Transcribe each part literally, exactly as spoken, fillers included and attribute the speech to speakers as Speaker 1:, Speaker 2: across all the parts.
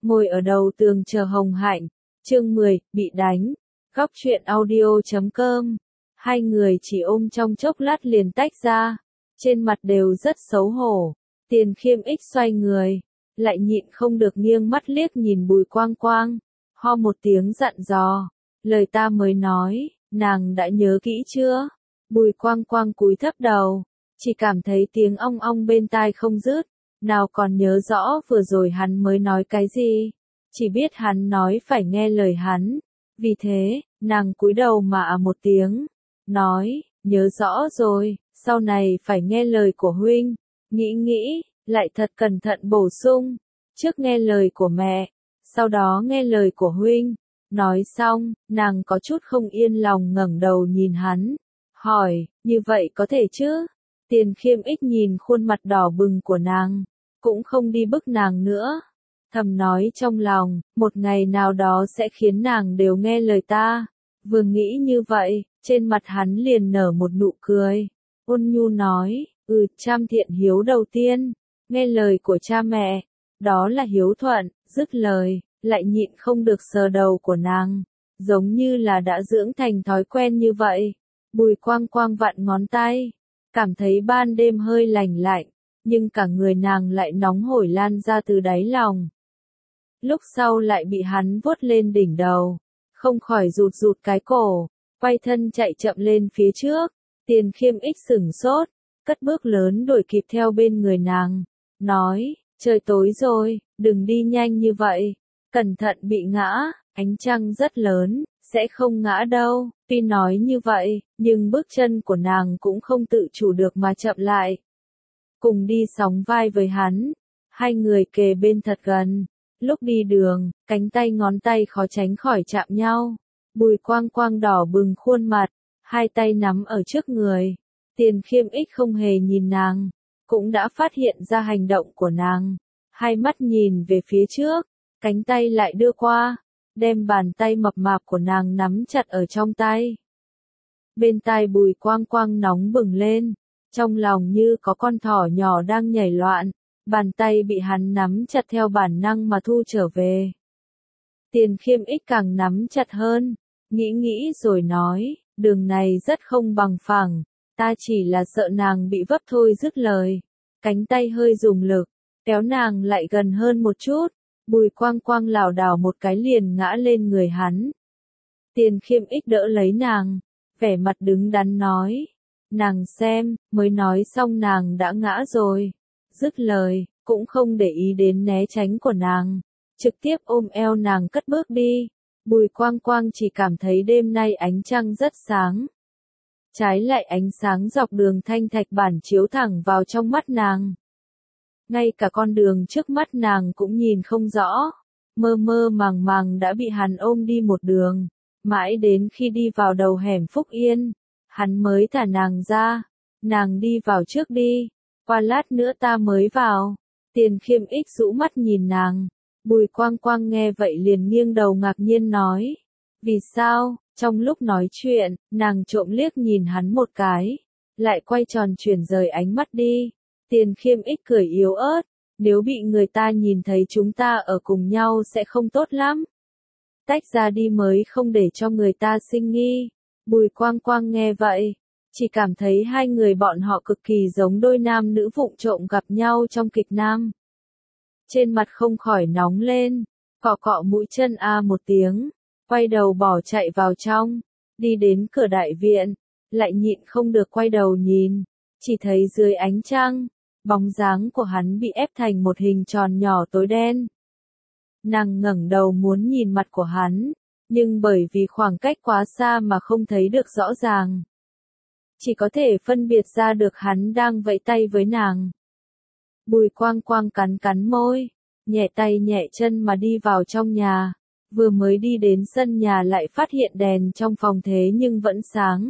Speaker 1: ngồi ở đầu tường chờ Hồng Hạnh. Chương mười, bị đánh. Góc truyện audio chấm com. Hai người chỉ ôm trong chốc lát liền tách ra, trên mặt đều rất xấu hổ. Tiền Khiêm Ích xoay người, lại nhịn không được nghiêng mắt liếc nhìn Bùi Quang Quang, ho một tiếng dặn dò, lời ta mới nói, nàng đã nhớ kỹ chưa? Bùi Quang Quang cúi thấp đầu, chỉ cảm thấy tiếng ong ong bên tai không dứt, nào còn nhớ rõ vừa rồi hắn mới nói cái gì, chỉ biết hắn nói phải nghe lời hắn, vì thế, nàng cúi đầu mà à một tiếng, nói, nhớ rõ rồi, sau này phải nghe lời của huynh, nghĩ nghĩ, lại thật cẩn thận bổ sung, trước nghe lời của mẹ, sau đó nghe lời của huynh. Nói xong, nàng có chút không yên lòng ngẩng đầu nhìn hắn, hỏi, như vậy có thể chứ? Tiền Khiêm Ích nhìn khuôn mặt đỏ bừng của nàng, cũng không đi bức nàng nữa, thầm nói trong lòng, một ngày nào đó sẽ khiến nàng đều nghe lời ta. Vừa nghĩ như vậy, trên mặt hắn liền nở một nụ cười, ôn nhu nói, ừ, Trăm thiện hiếu đầu tiên, nghe lời của cha mẹ, đó là hiếu thuận. Dứt lời, lại nhịn không được sờ đầu của nàng, giống như là đã dưỡng thành thói quen như vậy. Bùi Quang Quang vặn ngón tay, cảm thấy ban đêm hơi lành lạnh, nhưng cả người nàng lại nóng hổi lan ra từ đáy lòng. Lúc sau lại bị hắn vuốt lên đỉnh đầu, không khỏi rụt rụt cái cổ, quay thân chạy chậm lên phía trước. Tiền Khiêm Ích sửng sốt, cất bước lớn đuổi kịp theo bên người nàng, nói, trời tối rồi, đừng đi nhanh như vậy, cẩn thận bị ngã, ánh trăng rất lớn, sẽ không ngã đâu. Tuy nói như vậy, nhưng bước chân của nàng cũng không tự chủ được mà chậm lại. Cùng đi sóng vai với hắn, hai người kề bên thật gần, lúc đi đường, cánh tay ngón tay khó tránh khỏi chạm nhau. Bùi Quang Quang đỏ bừng khuôn mặt, hai tay nắm ở trước người. Tiền Khiêm Ích không hề nhìn nàng, cũng đã phát hiện ra hành động của nàng. Hai mắt nhìn về phía trước, cánh tay lại đưa qua, đem bàn tay mập mạp của nàng nắm chặt ở trong tay. Bên tai Bùi Quang Quang nóng bừng lên, trong lòng như có con thỏ nhỏ đang nhảy loạn, bàn tay bị hắn nắm chặt theo bản năng mà thu trở về. Tiền Khiêm Ích càng nắm chặt hơn, nghĩ nghĩ rồi nói, đường này rất không bằng phẳng, ta chỉ là sợ nàng bị vấp thôi. Dứt lời, cánh tay hơi dùng lực, kéo nàng lại gần hơn một chút, Bùi Quang Quang lảo đảo một cái liền ngã lên người hắn. Tiền Khiêm Ích đỡ lấy nàng, vẻ mặt đứng đắn nói, nàng xem, mới nói xong nàng đã ngã rồi. Dứt lời, cũng không để ý đến né tránh của nàng, trực tiếp ôm eo nàng cất bước đi. Bùi Quang Quang chỉ cảm thấy đêm nay ánh trăng rất sáng. Trái lại ánh sáng dọc đường thanh thạch bản chiếu thẳng vào trong mắt nàng. Ngay cả con đường trước mắt nàng cũng nhìn không rõ, mơ mơ màng màng đã bị hắn ôm đi một đường, mãi đến khi đi vào đầu hẻm Phúc Yên, hắn mới thả nàng ra, nàng đi vào trước đi, qua lát nữa ta mới vào. Tiền Khiêm Ích rũ mắt nhìn nàng, Bùi Quang Quang nghe vậy liền nghiêng đầu ngạc nhiên nói, vì sao? Trong lúc nói chuyện, nàng trộm liếc nhìn hắn một cái, lại quay tròn chuyển rời ánh mắt đi. Tiền Khiêm Ích cười yếu ớt, nếu bị người ta nhìn thấy chúng ta ở cùng nhau sẽ không tốt lắm. Tách ra đi mới không để cho người ta sinh nghi. Bùi Quang Quang nghe vậy, chỉ cảm thấy hai người bọn họ cực kỳ giống đôi nam nữ vụng trộm gặp nhau trong kịch nam. Trên mặt không khỏi nóng lên, cọ cọ mũi chân a một tiếng, quay đầu bỏ chạy vào trong, đi đến cửa đại viện, lại nhịn không được quay đầu nhìn, chỉ thấy dưới ánh trăng, bóng dáng của hắn bị ép thành một hình tròn nhỏ tối đen. Nàng ngẩng đầu muốn nhìn mặt của hắn, nhưng bởi vì khoảng cách quá xa mà không thấy được rõ ràng. Chỉ có thể phân biệt ra được hắn đang vẫy tay với nàng. Bùi Quang Quang cắn cắn môi, nhẹ tay nhẹ chân mà đi vào trong nhà. Vừa mới đi đến sân nhà lại phát hiện đèn trong phòng thế nhưng vẫn sáng.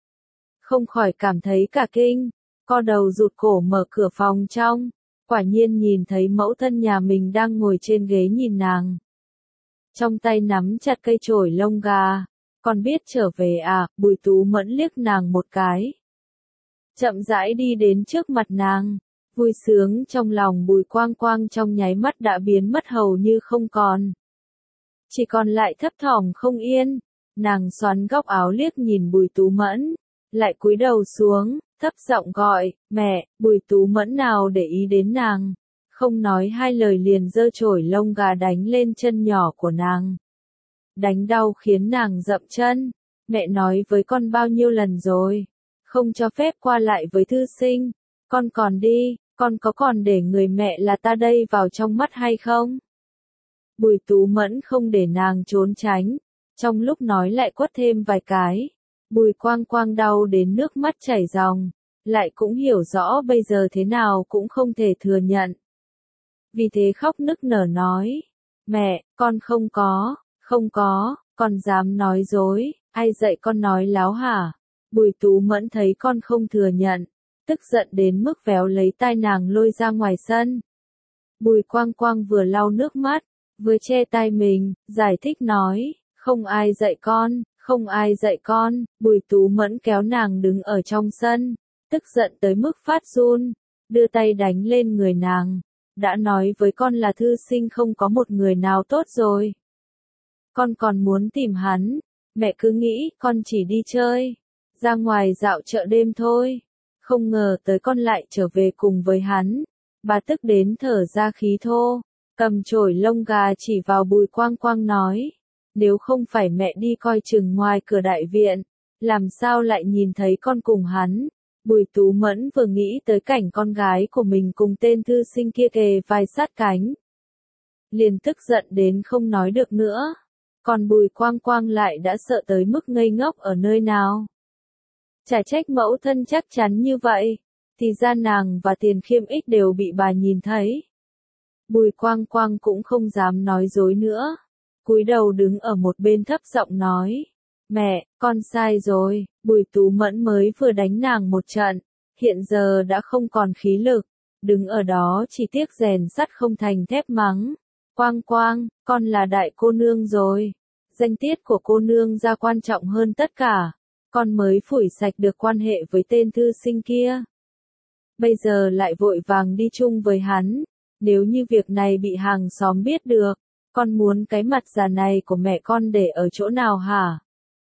Speaker 1: Không khỏi cảm thấy cả kinh, co đầu rụt cổ mở cửa phòng trong, quả nhiên nhìn thấy mẫu thân nhà mình đang ngồi trên ghế nhìn nàng. Trong tay nắm chặt cây chổi lông gà, còn biết trở về à? Bùi Tú Mẫn liếc nàng một cái, chậm rãi đi đến trước mặt nàng, Vui sướng trong lòng Bùi Quang Quang trong nháy mắt đã biến mất hầu như không còn. Chỉ còn lại thấp thỏm không yên, nàng xoắn góc áo liếc nhìn Bùi Tú Mẫn, lại cúi đầu xuống, thấp giọng gọi, mẹ. Bùi Tú Mẫn nào để ý đến nàng, không nói hai lời liền giơ chổi lông gà đánh lên chân nhỏ của nàng. Đánh đau khiến nàng dậm chân, mẹ nói với con bao nhiêu lần rồi, không cho phép qua lại với thư sinh, con còn đi, con có còn để người mẹ là ta đây vào trong mắt hay không? Bùi Tú Mẫn không để nàng trốn tránh, trong lúc nói lại quất thêm vài cái. Bùi Quang Quang đau đến nước mắt chảy ròng, lại cũng hiểu rõ bây giờ thế nào cũng không thể thừa nhận. Vì thế khóc nức nở nói, mẹ, con không có, không có, con dám nói dối, ai dạy con nói láo hả? Bùi Tú Mẫn thấy con không thừa nhận, tức giận đến mức véo lấy tai nàng lôi ra ngoài sân. Bùi Quang Quang vừa lau nước mắt, vừa che tai mình, giải thích nói, không ai dạy con, không ai dạy con. Bùi Tú Mẫn kéo nàng đứng ở trong sân, tức giận tới mức phát run, đưa tay đánh lên người nàng. Đã nói với con là thư sinh không có một người nào tốt rồi. Con còn muốn tìm hắn, mẹ cứ nghĩ con chỉ đi chơi, ra ngoài dạo chợ đêm thôi. Không ngờ tới con lại trở về cùng với hắn. Bà tức đến thở ra khí thô, cầm chổi lông gà chỉ vào Bùi Quang Quang nói, nếu không phải mẹ đi coi chừng ngoài cửa đại viện, làm sao lại nhìn thấy con cùng hắn? Bùi Tú Mẫn vừa nghĩ tới cảnh con gái của mình cùng tên thư sinh kia kề vai sát cánh, liền tức giận đến không nói được nữa. Còn Bùi Quang Quang lại đã sợ tới mức ngây ngốc ở nơi nào. Chả trách mẫu thân chắc chắn như vậy, thì ra nàng và Tiền Khiêm Ích đều bị bà nhìn thấy. Bùi Quang Quang cũng không dám nói dối nữa, cúi đầu đứng ở một bên thấp giọng nói, mẹ, con sai rồi. Bùi Tú Mẫn mới vừa đánh nàng một trận, hiện giờ đã không còn khí lực, đứng ở đó chỉ tiếc rèn sắt không thành thép mắng, Quang Quang, con là đại cô nương rồi, danh tiết của cô nương ra quan trọng hơn tất cả, con mới phủi sạch được quan hệ với tên thư sinh kia. Bây giờ lại vội vàng đi chung với hắn, nếu như việc này bị hàng xóm biết được, con muốn cái mặt già này của mẹ con để ở chỗ nào hả?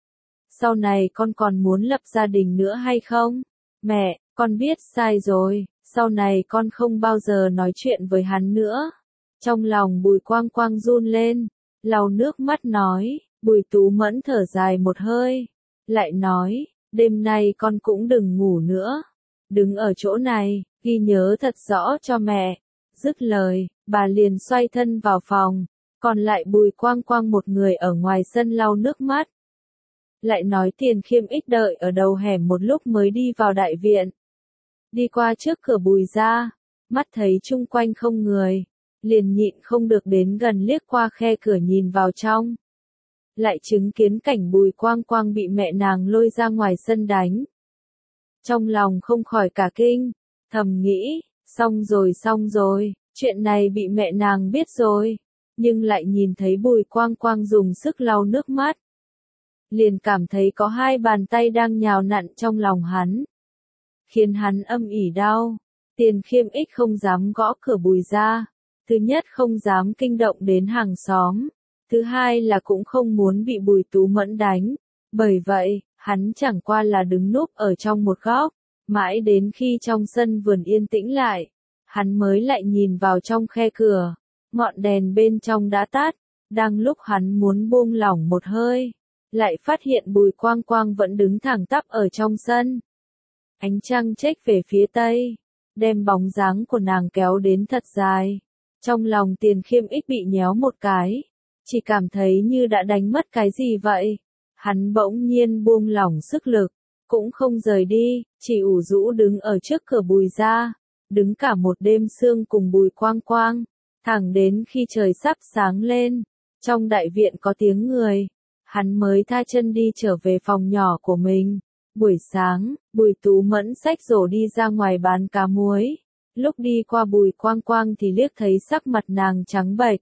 Speaker 1: Sau này con còn muốn lập gia đình nữa hay không? Mẹ, con biết sai rồi, sau này con không bao giờ nói chuyện với hắn nữa. Trong lòng Bùi Quang Quang run lên, lau nước mắt nói. Bùi Tú Mẫn thở dài một hơi, lại nói, đêm nay con cũng đừng ngủ nữa, đứng ở chỗ này, ghi nhớ thật rõ cho mẹ. Dứt lời, bà liền xoay thân vào phòng, còn lại Bùi Quang Quang một người ở ngoài sân lau nước mắt. Lại nói Tiền Khiêm Ích đợi ở đầu hẻm một lúc mới đi vào đại viện. Đi qua trước cửa Bùi gia, mắt thấy chung quanh không người, liền nhịn không được đến gần liếc qua khe cửa nhìn vào trong. Lại chứng kiến cảnh Bùi Quang Quang bị mẹ nàng lôi ra ngoài sân đánh. Trong lòng không khỏi cả kinh, thầm nghĩ, xong rồi xong rồi, chuyện này bị mẹ nàng biết rồi, nhưng lại nhìn thấy Bùi Quang Quang dùng sức lau nước mắt. Liền cảm thấy có hai bàn tay đang nhào nặn trong lòng hắn, khiến hắn âm ỉ đau. Tiền Khiêm Ích không dám gõ cửa Bùi gia, thứ nhất không dám kinh động đến hàng xóm, thứ hai là cũng không muốn bị Bùi Tú Mẫn đánh, bởi vậy, hắn chẳng qua là đứng núp ở trong một góc, mãi đến khi trong sân vườn yên tĩnh lại, hắn mới lại nhìn vào trong khe cửa, ngọn đèn bên trong đã tắt, đang lúc hắn muốn buông lỏng một hơi, lại phát hiện Bùi Quang Quang vẫn đứng thẳng tắp ở trong sân. Ánh trăng chếch về phía tây, đem bóng dáng của nàng kéo đến thật dài. Trong lòng Tiền Khiêm Ích bị nhéo một cái, chỉ cảm thấy như đã đánh mất cái gì vậy. Hắn bỗng nhiên buông lỏng sức lực, cũng không rời đi, chỉ ủ rũ đứng ở trước cửa Bùi gia, đứng cả một đêm sương cùng Bùi Quang Quang, thẳng đến khi trời sắp sáng lên, trong đại viện có tiếng người, hắn mới tha chân đi trở về phòng nhỏ của mình. Buổi sáng, Bùi Tú Mẫn xách rổ đi ra ngoài bán cá muối, lúc đi qua Bùi Quang Quang thì liếc thấy sắc mặt nàng trắng bệch.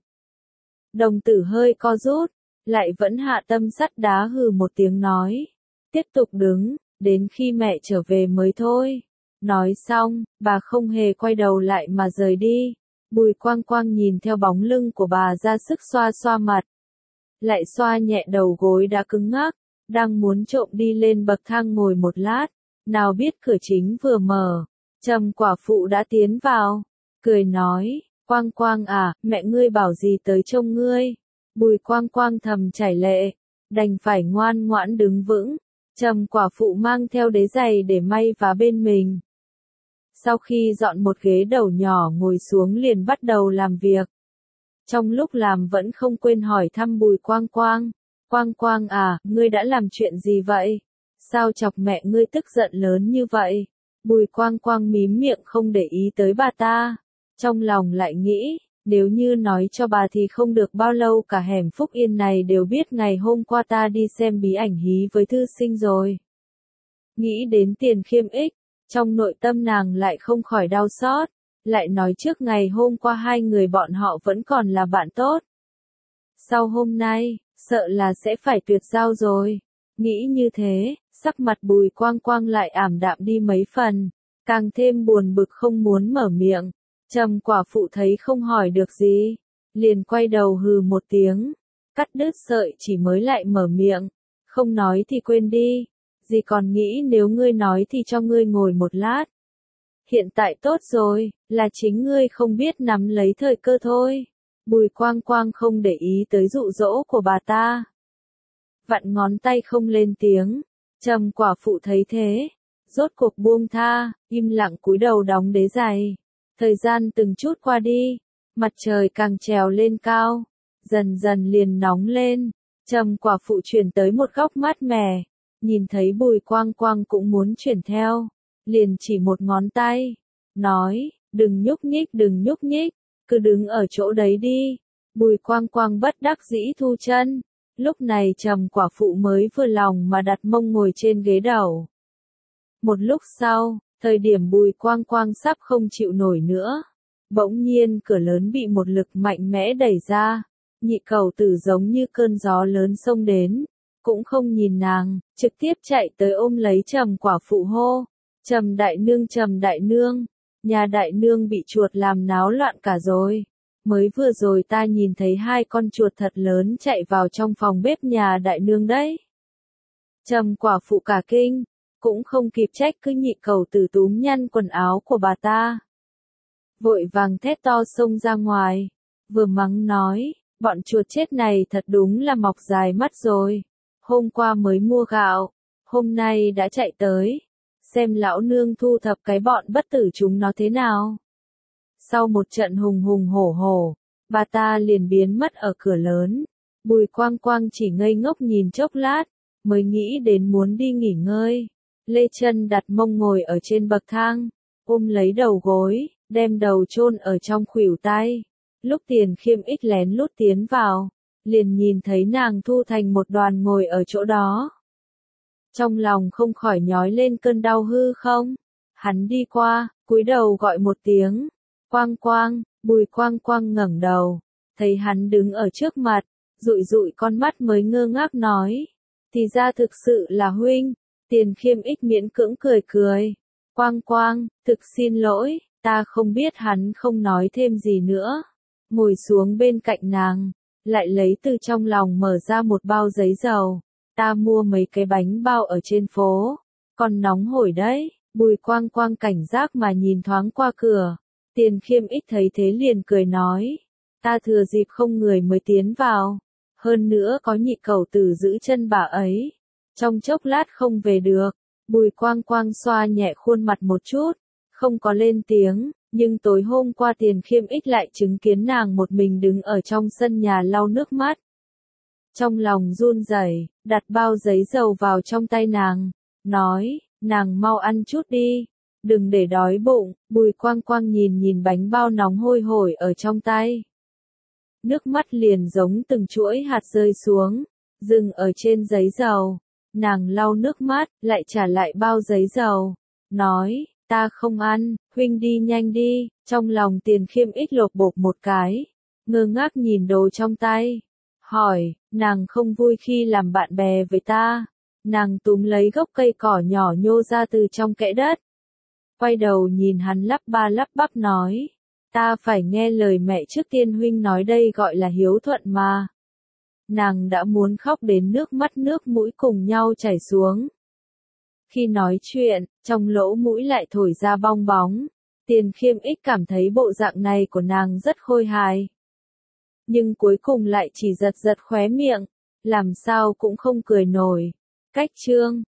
Speaker 1: Đồng tử hơi co rút, lại vẫn hạ tâm sắt đá hừ một tiếng nói, tiếp tục đứng, đến khi mẹ trở về mới thôi. Nói xong, bà không hề quay đầu lại mà rời đi. Bùi Quang Quang nhìn theo bóng lưng của bà ra sức xoa xoa mặt. Lại xoa nhẹ đầu gối đã cứng ngắc, đang muốn trộm đi lên bậc thang ngồi một lát. Nào biết cửa chính vừa mở, Trầm quả phụ đã tiến vào, cười nói, Quang Quang à, mẹ ngươi bảo gì tới trông ngươi. Bùi Quang Quang thầm chảy lệ, đành phải ngoan ngoãn đứng vững. Trầm quả phụ mang theo đế giày để may vá bên mình. Sau khi dọn một ghế đầu nhỏ ngồi xuống liền bắt đầu làm việc. Trong lúc làm vẫn không quên hỏi thăm Bùi Quang Quang. Quang Quang à, ngươi đã làm chuyện gì vậy? Sao chọc mẹ ngươi tức giận lớn như vậy? Bùi Quang Quang mím miệng không để ý tới bà ta. Trong lòng lại nghĩ, nếu như nói cho bà thì không được bao lâu cả hẻm Phúc Yên này đều biết ngày hôm qua ta đi xem bí ảnh hí với thư sinh rồi. Nghĩ đến Tiền Khiêm Ích, trong nội tâm nàng lại không khỏi đau xót, lại nói trước ngày hôm qua hai người bọn họ vẫn còn là bạn tốt. Sau hôm nay, sợ là sẽ phải tuyệt giao rồi. Nghĩ như thế, sắc mặt Bùi Quang Quang lại ảm đạm đi mấy phần, càng thêm buồn bực không muốn mở miệng. Trầm quả phụ thấy không hỏi được gì, liền quay đầu hừ một tiếng, cắt đứt sợi chỉ mới lại mở miệng, không nói thì quên đi, dì còn nghĩ nếu ngươi nói thì cho ngươi ngồi một lát. Hiện tại tốt rồi, là chính ngươi không biết nắm lấy thời cơ thôi. Bùi Quang Quang không để ý tới dụ dỗ của bà ta. Vặn ngón tay không lên tiếng, Trầm quả phụ thấy thế, rốt cuộc buông tha, im lặng cúi đầu đóng đế giày. Thời gian từng chút qua đi, mặt trời càng trèo lên cao, dần dần liền nóng lên. Trầm quả phụ chuyển tới một góc mát mẻ, nhìn thấy Bùi Quang Quang cũng muốn chuyển theo, liền chỉ một ngón tay, nói, đừng nhúc nhích đừng nhúc nhích, cứ đứng ở chỗ đấy đi. Bùi Quang Quang bất đắc dĩ thu chân, lúc này Trầm quả phụ mới vừa lòng mà đặt mông ngồi trên ghế đầu. Một lúc sau, thời điểm Bùi Quang Quang sắp không chịu nổi nữa, bỗng nhiên cửa lớn bị một lực mạnh mẽ đẩy ra, nhị cầu tử giống như cơn gió lớn xông đến, cũng không nhìn nàng, trực tiếp chạy tới ôm lấy Trầm quả phụ hô, Trầm đại nương Trầm đại nương, nhà đại nương bị chuột làm náo loạn cả rồi, mới vừa rồi ta nhìn thấy hai con chuột thật lớn chạy vào trong phòng bếp nhà đại nương đấy. Trầm quả phụ cả kinh, cũng không kịp trách cứ nhị cầu tử túm nhăn quần áo của bà ta. Vội vàng thét to xông ra ngoài, vừa mắng nói, bọn chuột chết này thật đúng là mọc dài mắt rồi. Hôm qua mới mua gạo, hôm nay đã chạy tới, xem lão nương thu thập cái bọn bất tử chúng nó thế nào. Sau một trận hùng hùng hổ hổ, bà ta liền biến mất ở cửa lớn. Bùi Quang Quang chỉ ngây ngốc nhìn chốc lát, mới nghĩ đến muốn đi nghỉ ngơi. Lê Chân đặt mông ngồi ở trên bậc thang, ôm lấy đầu gối, đem đầu chôn ở trong khuỷu tay. Lúc Tiền Khiêm Ích lén lút tiến vào, liền nhìn thấy nàng thu thành một đoàn ngồi ở chỗ đó. Trong lòng không khỏi nhói lên cơn đau hư không. Hắn đi qua, cúi đầu gọi một tiếng, Quang Quang. Bùi Quang Quang ngẩng đầu, thấy hắn đứng ở trước mặt, dụi dụi con mắt mới ngơ ngác nói, thì ra thực sự là huynh. Tiền Khiêm Ích miễn cưỡng cười cười, Quang Quang, thực xin lỗi, ta không biết. Hắn không nói thêm gì nữa, ngồi xuống bên cạnh nàng, lại lấy từ trong lòng mở ra một bao giấy dầu, ta mua mấy cái bánh bao ở trên phố, còn nóng hổi đấy. Bùi Quang Quang cảnh giác mà nhìn thoáng qua cửa, Tiền Khiêm Ích thấy thế liền cười nói, ta thừa dịp không người mới tiến vào, hơn nữa có nhị cầu tử giữ chân bà ấy, trong chốc lát không về được. Bùi Quang Quang xoa nhẹ khuôn mặt một chút, không có lên tiếng, nhưng tối hôm qua Tiền Khiêm Ích lại chứng kiến nàng một mình đứng ở trong sân nhà lau nước mắt. Trong lòng run rẩy, đặt bao giấy dầu vào trong tay nàng, nói, nàng mau ăn chút đi, đừng để đói bụng. Bùi Quang Quang nhìn nhìn bánh bao nóng hôi hổi ở trong tay. Nước mắt liền giống từng chuỗi hạt rơi xuống, dừng ở trên giấy dầu. Nàng lau nước mắt, lại trả lại bao giấy dầu, nói, ta không ăn, huynh đi nhanh đi. Trong lòng Tiền Khiêm Ích lột bột một cái, ngơ ngác nhìn đồ trong tay, hỏi, nàng không vui khi làm bạn bè với ta. Nàng túm lấy gốc cây cỏ nhỏ nhô ra từ trong kẽ đất, quay đầu nhìn hắn lắp ba lắp bắp nói, ta phải nghe lời mẹ trước tiên huynh nói đây gọi là hiếu thuận mà. Nàng đã muốn khóc đến nước mắt nước mũi cùng nhau chảy xuống. Khi nói chuyện, trong lỗ mũi lại thổi ra bong bóng, Tiền Khiêm Ích cảm thấy bộ dạng này của nàng rất khôi hài. Nhưng cuối cùng lại chỉ giật giật khóe miệng, làm sao cũng không cười nổi. Cách chương